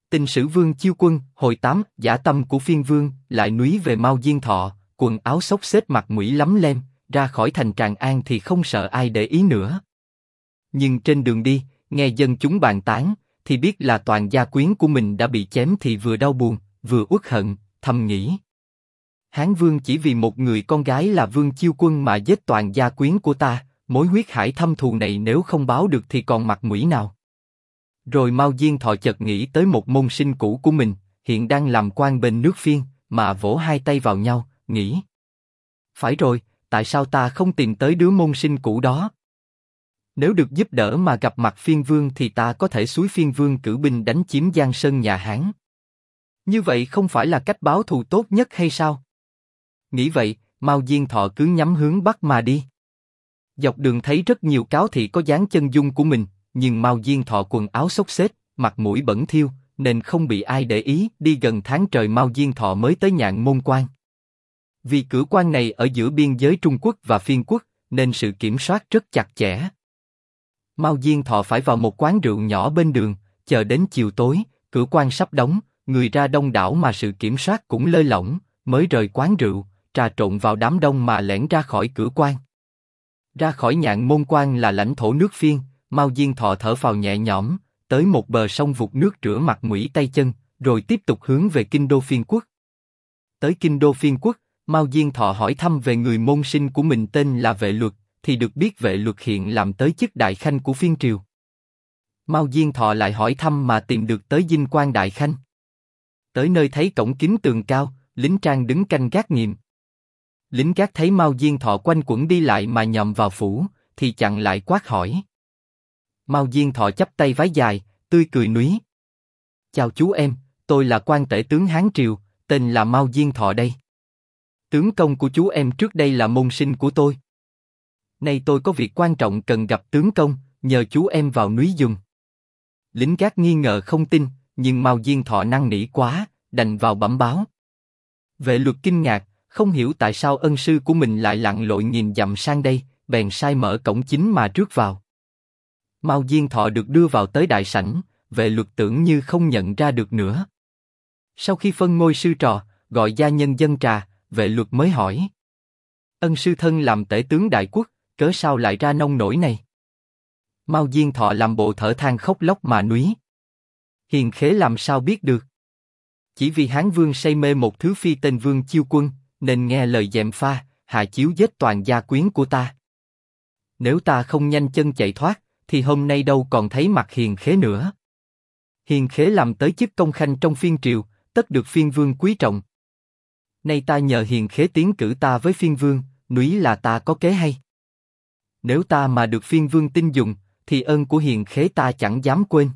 Tình sử Vương Chiêu Quân, hồi 8, dã tâm của phiên vương, lại núi về Mao Diên Thọ, quần áo xốc xếch mặt mũi lấm lem, ra khỏi thành Tràng An thì không sợ ai để ý nữa. Nhưng trên đường đi, nghe dân chúng bàn tán, thì biết là toàn gia quyến của mình đã bị chém thì vừa đau buồn, vừa uất hận, thầm nghĩ. Hán Vương chỉ vì một người con gái là Vương Chiêu Quân mà giết toàn gia quyến của ta, mối huyết hải thâm thù này nếu không báo được thì còn mặt mũi nào. Rồi Mao Diên Thọ chợt nghĩ tới một môn sinh cũ của mình, hiện đang làm quan bên nước Phiên, mà vỗ hai tay vào nhau, nghĩ. Phải rồi, tại sao ta không tìm tới đứa môn sinh cũ đó? Nếu được giúp đỡ mà gặp mặt phiên vương thì ta có thể xúi phiên vương cử binh đánh chiếm Giang Sơn nhà Hán. Như vậy không phải là cách báo thù tốt nhất hay sao? Nghĩ vậy, Mao Diên Thọ cứ nhắm hướng bắc mà đi. Dọc đường thấy rất nhiều cáo thị có dáng chân dung của mình, nhưng Mao Diên Thọ quần áo xốc xếch, mặt mũi bẩn thỉu, nên không bị ai để ý. Đi gần tháng trời Mao Diên Thọ mới tới Nhạn Môn Quan. Vì cửa quan này ở giữa biên giới Trung Quốc và Phiên Quốc, nên sự kiểm soát rất chặt chẽ. Mao Diên Thọ phải vào một quán rượu nhỏ bên đường, chờ đến chiều tối, cửa quan sắp đóng, người ra đông đảo mà sự kiểm soát cũng lơi lỏng, mới rời quán rượu, trà trộn vào đám đông mà lẻn ra khỏi cửa quan. Ra khỏi Nhạn Môn Quan là lãnh thổ nước Phiên, Mao Diên Thọ thở phào nhẹ nhõm, tới một bờ sông vụt nước rửa mặt mũi tay chân, rồi tiếp tục hướng về kinh đô Phiên Quốc. Tới kinh đô Phiên Quốc, Mao Diên Thọ hỏi thăm về người môn sinh của mình tên là Vệ Luật, thì được biết Vệ Luật hiện làm tới chức đại khanh của phiên triều. Mao Diên Thọ lại hỏi thăm mà tìm được tới dinh quan đại khanh. Tới nơi thấy cổng kính tường cao, lính trang đứng canh gác nghiêm. Lính gác thấy Mao Diên Thọ quanh quẩn đi lại mà nhòm vào phủ, thì chặn lại quát hỏi. Mao Diên Thọ chắp tay vái dài, tươi cười núi. Chào chú em, tôi là quan tể tướng Hán triều, tên là Mao Diên Thọ đây. Tướng công của chú em trước đây là môn sinh của tôi. Nay tôi có việc quan trọng cần gặp tướng công, nhờ chú em vào núi dùng. Lính gác nghi ngờ không tin, nhưng Mao Diên Thọ năn nỉ quá, đành vào bẩm báo. Vệ Luật kinh ngạc, không hiểu tại sao ân sư của mình lại lặn lội nghìn dặm sang đây, bèn sai mở cổng chính mà rước vào. Mao Diên Thọ được đưa vào tới đại sảnh, Vệ Luật tưởng như không nhận ra được nữa. Sau khi phân ngôi sư trò, gọi gia nhân dâng trà, Vệ Luật mới hỏi. Ân sư thân làm tể tướng đại quốc, cớ sao lại ra nông nổi này? Mao Diên Thọ làm bộ thở than khóc lóc mà núi. Hiền khế làm sao biết được? Chỉ vì Hán Vương say mê một thứ phi tên Vương Chiêu Quân, nên nghe lời gièm pha, hạ chiếu giết toàn gia quyến của ta. Nếu ta không nhanh chân chạy thoát, thì hôm nay đâu còn thấy mặt hiền khế nữa. Hiền khế làm tới chức công khanh trong phiên triều, tất được phiên vương quý trọng. Nay ta nhờ hiền khế tiến cử ta với phiên vương, núi là ta có kế hay. Nếu ta mà được phiên vương tin dùng, thì ơn của hiền khế ta chẳng dám quên.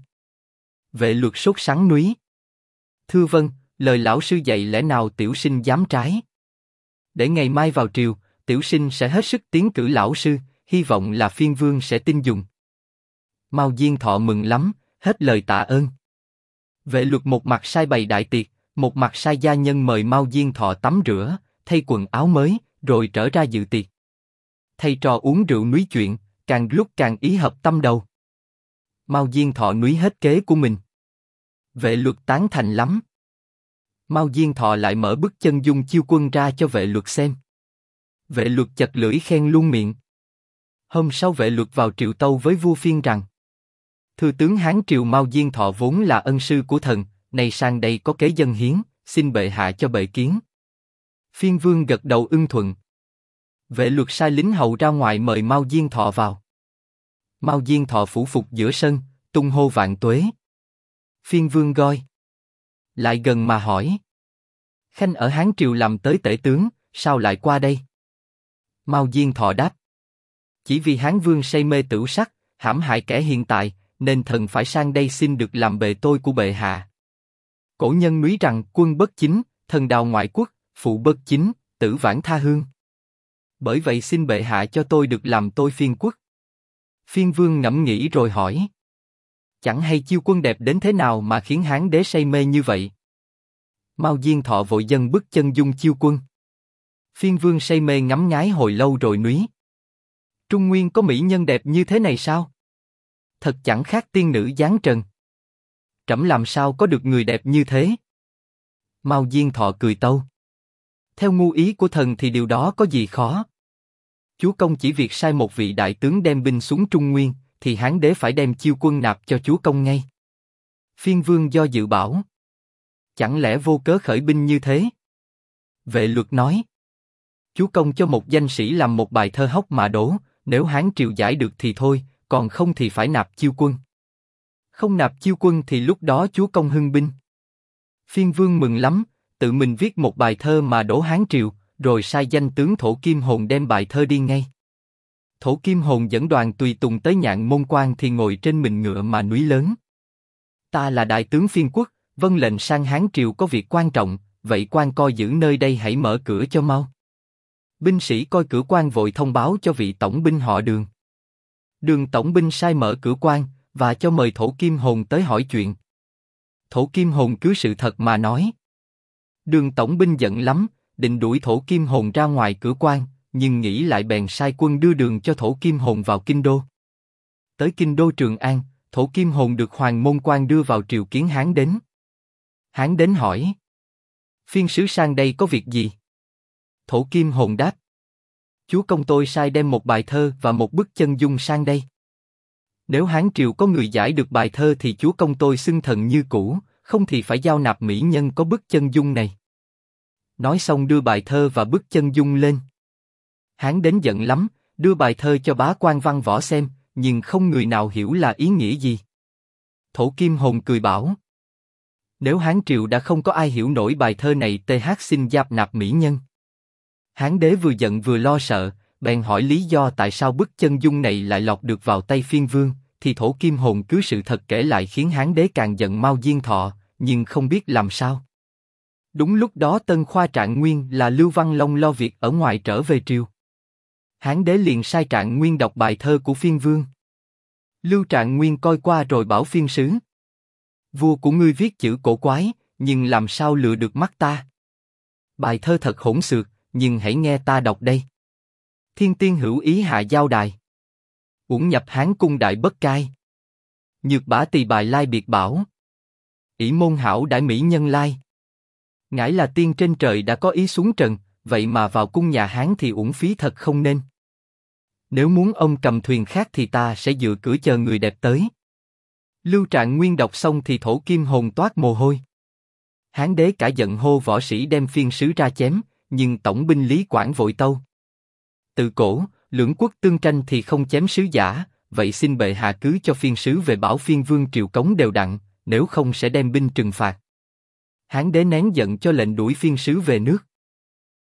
Vệ Luật sốt sắng núi. Thưa vâng, lời lão sư dạy lẽ nào tiểu sinh dám trái. Để ngày mai vào triều, tiểu sinh sẽ hết sức tiến cử lão sư, hy vọng là phiên vương sẽ tin dùng. Mao Diên Thọ mừng lắm, hết lời tạ ơn. Vệ Luật một mặt sai bày đại tiệc, một mặt sai gia nhân mời Mao Diên Thọ tắm rửa, thay quần áo mới, rồi trở ra dự tiệc. Thầy trò uống rượu núi chuyện, càng lúc càng ý hợp tâm đầu. Mao Diên Thọ núi hết kế của mình. Vệ Luật tán thành lắm. Mao Diên Thọ lại mở bức chân dung Chiêu Quân ra cho Vệ Luật xem. Vệ Luật chật lưỡi khen luôn miệng. Hôm sau Vệ Luật vào triệu tâu với vua Phiên rằng: Thưa tướng Hán triều Mao Diên Thọ vốn là ân sư của thần, nay sang đây có kế dân hiến, xin bệ hạ cho bệ kiến. Phiên vương gật đầu ưng thuận. Vệ Luật sai lính hầu ra ngoài mời Mao Diên Thọ vào. Mao Diên Thọ phủ phục giữa sân, tung hô vạn tuế. Phiên vương gọi lại gần mà hỏi: Khanh ở Hán triều làm tới tể tướng, sao lại qua đây? Mao Diên Thọ đáp: Chỉ vì Hán vương say mê tửu sắc, hãm hại kẻ hiền tài, nên thần phải sang đây xin được làm bề tôi của bệ hạ. Cổ nhân núi rằng quân bất chính, thần đào ngoại quốc, phụ bất chính, tử vãn tha hương. Bởi vậy xin bệ hạ cho tôi được làm tôi phiên quốc. Phiên vương ngẫm nghĩ rồi hỏi: Chẳng hay Chiêu Quân đẹp đến thế nào mà khiến Hán đế say mê như vậy? Mao Diên Thọ vội dâng bức chân dung Chiêu Quân. Phiên vương say mê ngắm nghái hồi lâu rồi núi. Trung Nguyên có mỹ nhân đẹp như thế này sao? Thật chẳng khác tiên nữ giáng trần. trẫm làm sao có được người đẹp như thế? Mao Diên Thọ cười tâu. Theo ngu ý của thần thì điều đó có gì khó? Chúa công chỉ việc sai một vị đại tướng đem binh xuống Trung Nguyên, thì Hán đế phải đem chiêu quân nạp cho chúa công ngay. Phiên Vương do dự bảo. Chẳng lẽ vô cớ khởi binh như thế? Vệ Luật nói. Chúa công cho một danh sĩ làm một bài thơ hóc mà đố, nếu Hán triều giải được thì thôi, còn không thì phải nạp chiêu quân. Không nạp chiêu quân thì lúc đó chúa công hưng binh. Phiên Vương mừng lắm, tự mình viết một bài thơ mà đố Hán triều, rồi sai danh tướng Thổ Kim Hồn đem bài thơ đi ngay. Thổ Kim Hồn dẫn đoàn tùy tùng tới Nhạn Môn Quan thì ngồi trên mình ngựa mà núi lớn. Ta là đại tướng Phiên Quốc, vâng lệnh sang Hán triều có việc quan trọng, vậy quan coi giữ nơi đây hãy mở cửa cho mau. Binh sĩ coi cửa quan vội thông báo cho vị tổng binh họ Đường. Đường tổng binh sai mở cửa quan và cho mời Thổ Kim Hồn tới hỏi chuyện. Thổ Kim Hồn cứ sự thật mà nói. Đường tổng binh giận lắm, định đuổi Thổ Kim Hồn ra ngoài cửa quan, nhưng nghĩ lại bèn sai quân đưa đường cho Thổ Kim Hồn vào kinh đô. Tới kinh đô Trường An, Thổ Kim Hồn được Hoàng Môn Quan đưa vào triều kiến Hán đến. Hán đến hỏi. Phiên sứ sang đây có việc gì? Thổ Kim Hồn đáp. Chúa công tôi sai đem một bài thơ và một bức chân dung sang đây. Nếu Hán triều có người giải được bài thơ thì chúa công tôi xưng thần như cũ, không thì phải giao nạp mỹ nhân có bức chân dung này. Nói xong đưa bài thơ và bức chân dung lên. Hán đến giận lắm, đưa bài thơ cho bá quan văn võ xem, nhưng không người nào hiểu là ý nghĩa gì. Thổ Kim Hồn cười bảo. Nếu Hán triều đã không có ai hiểu nổi bài thơ này, th xin giáp nạp mỹ nhân. Hán đế vừa giận vừa lo sợ, bèn hỏi lý do tại sao bức chân dung này lại lọt được vào tay Phiên Vương, thì Thổ Kim Hồn cứ sự thật kể lại khiến Hán đế càng giận Mao Diên Thọ, nhưng không biết làm sao. Đúng lúc đó Tân Khoa Trạng Nguyên là Lưu Văn Long lo việc ở ngoài trở về triều. Hán đế liền sai Trạng Nguyên đọc bài thơ của Phiên Vương. Lưu Trạng Nguyên coi qua rồi bảo phiên sứ. Vua của ngươi viết chữ cổ quái, nhưng làm sao lừa được mắt ta? Bài thơ thật hỗn xược, nhưng hãy nghe ta đọc đây. Thiên tiên hữu ý hạ giao đài. Uổng nhập Hán cung đại bất cai. Nhược bả tỳ bài lai biệt bảo. ỷ môn hảo đãi mỹ nhân lai. Ngãi là tiên trên trời đã có ý xuống trần, vậy mà vào cung nhà Hán thì uổng phí thật không nên. Nếu muốn ông cầm thuyền khác thì ta sẽ dựa cửa chờ người đẹp tới. Lưu Trạng Nguyên đọc xong thì Thổ Kim Hồn toát mồ hôi. Hán đế cả giận hô võ sĩ đem phiên sứ ra chém, nhưng tổng binh Lý Quảng vội tâu. Từ cổ, lưỡng quốc tương tranh thì không chém sứ giả, vậy xin bệ hạ cứ cho phiên sứ về bảo Phiên Vương triều cống đều đặn, nếu không sẽ đem binh trừng phạt. Hán đế nén giận cho lệnh đuổi phiên sứ về nước.